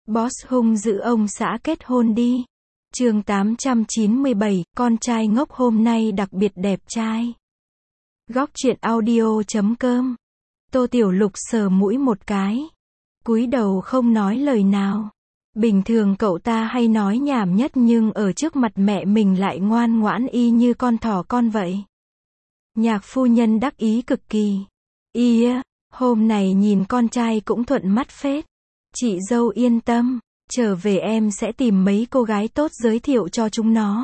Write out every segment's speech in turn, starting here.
Boss hung dữ ông xã kết hôn đi. Chương 897, con trai ngốc hôm nay đặc biệt đẹp trai. Góc truyện audio.com. Tô Tiểu Lục sờ mũi một cái, cúi đầu không nói lời nào. Bình thường cậu ta hay nói nhảm nhất nhưng ở trước mặt mẹ mình lại ngoan ngoãn y như con thỏ con vậy. Nhạc phu nhân đắc ý cực kỳ. Hôm này nhìn con trai cũng thuận mắt phết. Chị dâu yên tâm, trở về em sẽ tìm mấy cô gái tốt giới thiệu cho chúng nó.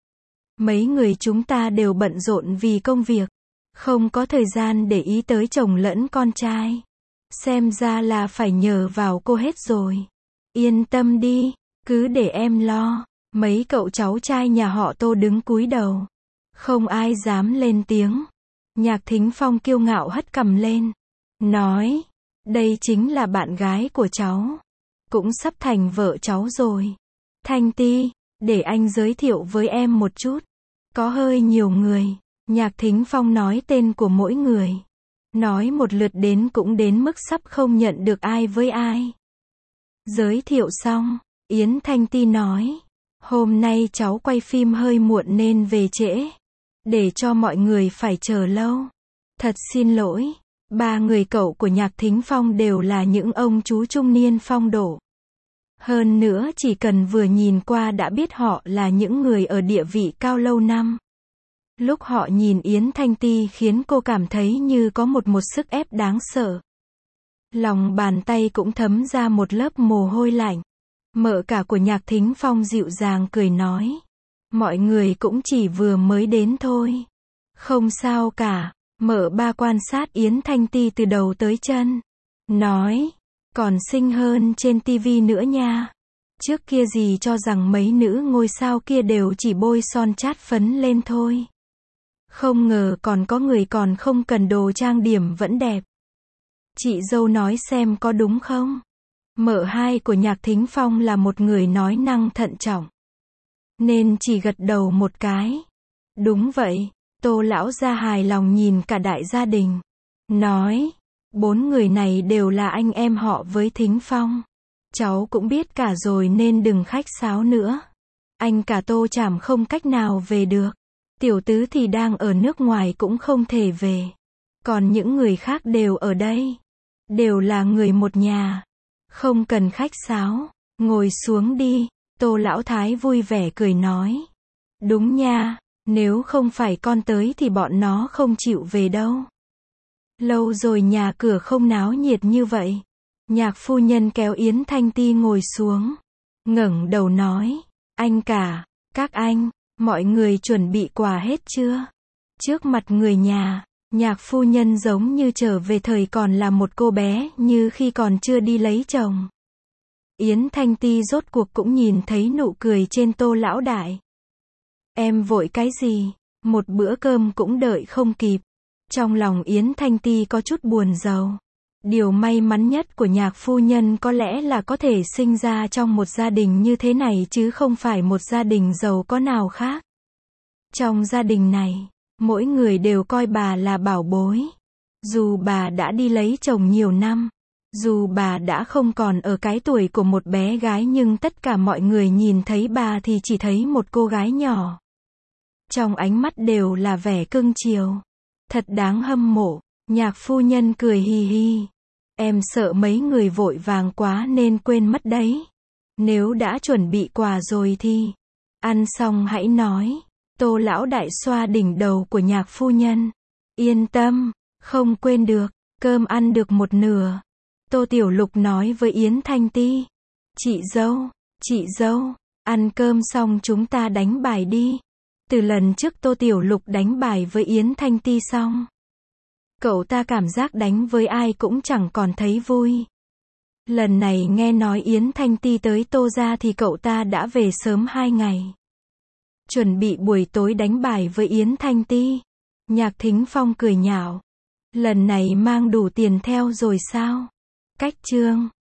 Mấy người chúng ta đều bận rộn vì công việc, không có thời gian để ý tới chồng lẫn con trai. Xem ra là phải nhờ vào cô hết rồi. Yên tâm đi, cứ để em lo. Mấy cậu cháu trai nhà họ Tô đứng cúi đầu, không ai dám lên tiếng. Nhạc Thính Phong kiêu ngạo hất cằm lên, nói, đây chính là bạn gái của cháu, cũng sắp thành vợ cháu rồi. Thanh Ti, để anh giới thiệu với em một chút. Có hơi nhiều người. Nhạc Thính Phong nói tên của mỗi người, nói một lượt đến cũng đến mức sắp không nhận được ai với ai. Giới thiệu xong, Yến Thanh Ti nói, hôm nay cháu quay phim hơi muộn nên về trễ, để cho mọi người phải chờ lâu. Thật xin lỗi. Ba người cậu của Nhạc Thính Phong đều là những ông chú trung niên phong độ. Hơn nữa chỉ cần vừa nhìn qua đã biết họ là những người ở địa vị cao lâu năm. Lúc họ nhìn Yến Thanh Ti khiến cô cảm thấy như có một sức ép đáng sợ. Lòng bàn tay cũng thấm ra một lớp mồ hôi lạnh. Mợ cả của Nhạc Thính Phong dịu dàng cười nói, mọi người cũng chỉ vừa mới đến thôi. Không sao cả. Mợ ba quan sát Yến Thanh Ti từ đầu tới chân, nói, còn xinh hơn trên tivi nữa nha. Trước kia gì cho rằng mấy nữ ngôi sao kia đều chỉ bôi son chát phấn lên thôi. Không ngờ còn có người còn không cần đồ trang điểm vẫn đẹp. Chị dâu nói xem có đúng không? Mợ hai của Nhạc Thính Phong là một người nói năng thận trọng, nên chỉ gật đầu một cái. Đúng vậy. Tô lão gia hài lòng nhìn cả đại gia đình, nói, 4 người này đều là anh em họ với Thính Phong. Cháu cũng biết cả rồi nên đừng khách sáo nữa. Anh cả Tô Trảm không cách nào về được. Tiểu tứ thì đang ở nước ngoài cũng không thể về. Còn những người khác đều ở đây. Đều là người một nhà. Không cần khách sáo. Ngồi xuống đi. Tô lão thái vui vẻ cười nói. Đúng nha. Nếu không phải con tới thì bọn nó không chịu về đâu. Lâu rồi nhà cửa không náo nhiệt như vậy. Nhạc phu nhân kéo Yến Thanh Ti ngồi xuống, ngẩng đầu nói, anh cả, các anh, mọi người chuẩn bị quà hết chưa? Trước mặt người nhà, nhạc phu nhân giống như trở về thời còn là một cô bé như khi còn chưa đi lấy chồng. Yến Thanh Ti rốt cuộc cũng nhìn thấy nụ cười trên Tô lão đại. Em vội cái gì? Một bữa cơm cũng đợi không kịp. Trong lòng Yến Thanh Ti có chút buồn rầu. Điều may mắn nhất của nhạc phu nhân có lẽ là có thể sinh ra trong một gia đình như thế này chứ không phải một gia đình giàu có nào khác. Trong gia đình này, mỗi người đều coi bà là bảo bối. Dù bà đã đi lấy chồng nhiều năm, dù bà đã không còn ở cái tuổi của một bé gái nhưng tất cả mọi người nhìn thấy bà thì chỉ thấy một cô gái nhỏ. Trong ánh mắt đều là vẻ cưng chiều. Thật đáng hâm mộ. Nhạc phu nhân cười hì hì. Em sợ mấy người vội vàng quá nên quên mất đấy. Nếu đã chuẩn bị quà rồi thì ăn xong hãy nói. Tô lão đại xoa đỉnh đầu của nhạc phu nhân. Yên tâm, không quên được, cơm ăn được một nửa. Tô Tiểu Lục nói với Yến Thanh Ti. Chị dâu, ăn cơm xong chúng ta đánh bài đi. Từ lần trước Tô Tiểu Lục đánh bài với Yến Thanh Ti xong, cậu ta cảm giác đánh với ai cũng chẳng còn thấy vui. Lần này nghe nói Yến Thanh Ti tới Tô gia thì cậu ta đã về sớm 2 ngày. Chuẩn bị buổi tối đánh bài với Yến Thanh Ti. Nhạc Thính Phong cười nhạo. Lần này mang đủ tiền theo rồi sao? Cách chương